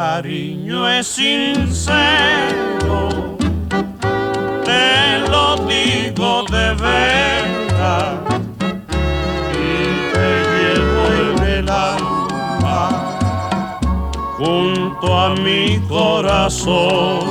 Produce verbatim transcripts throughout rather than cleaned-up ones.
cariño es sincero, te lo digo de verdad, y te llevo en el alma junto a mi corazón.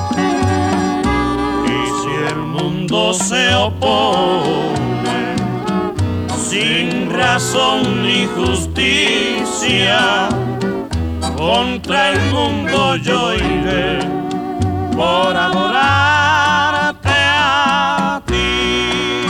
Y si el mundo se opone sin razón ni justicia, contra el mundo yo iré por adorarte a ti.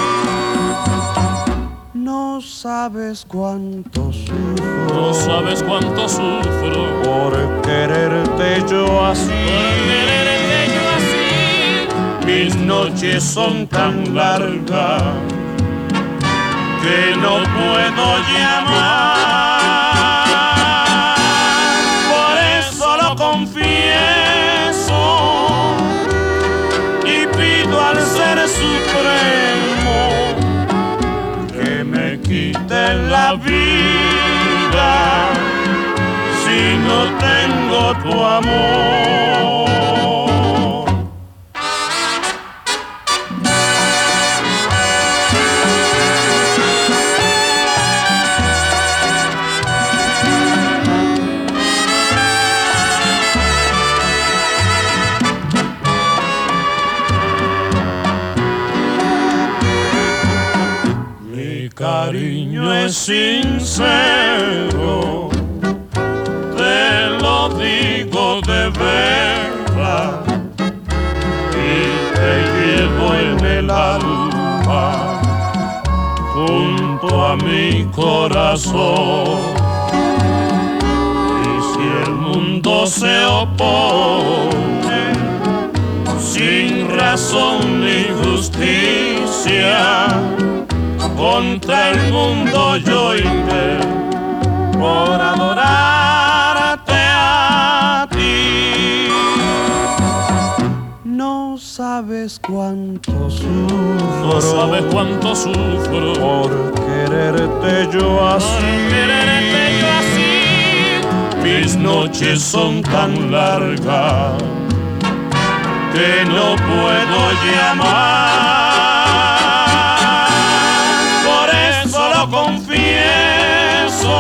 No sabes cuánto sufro, no sabes cuánto sufro por quererte yo así. Por quererte yo así. Mis noches son tan largas que no puedo llamar. Confieso y pido al Ser Supremo que me quite la vida si no tengo tu amor. Cariño es sincero, te lo digo de verdad, y te llevo en el alma junto a mi corazón. Y si el mundo se opone sin razón ni justicia, contra el mundo yo iré por adorarte a ti. No sabes cuánto sufro, no sabes cuánto sufro por quererte yo así. Por quererte yo así. Mis noches son tan largas que no puedo llamar. Confieso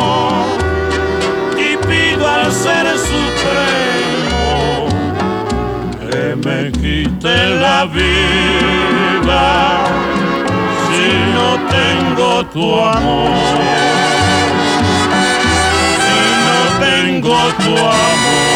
y pido al Ser Supremo que me quite la vida si no tengo tu amor, si no tengo tu amor.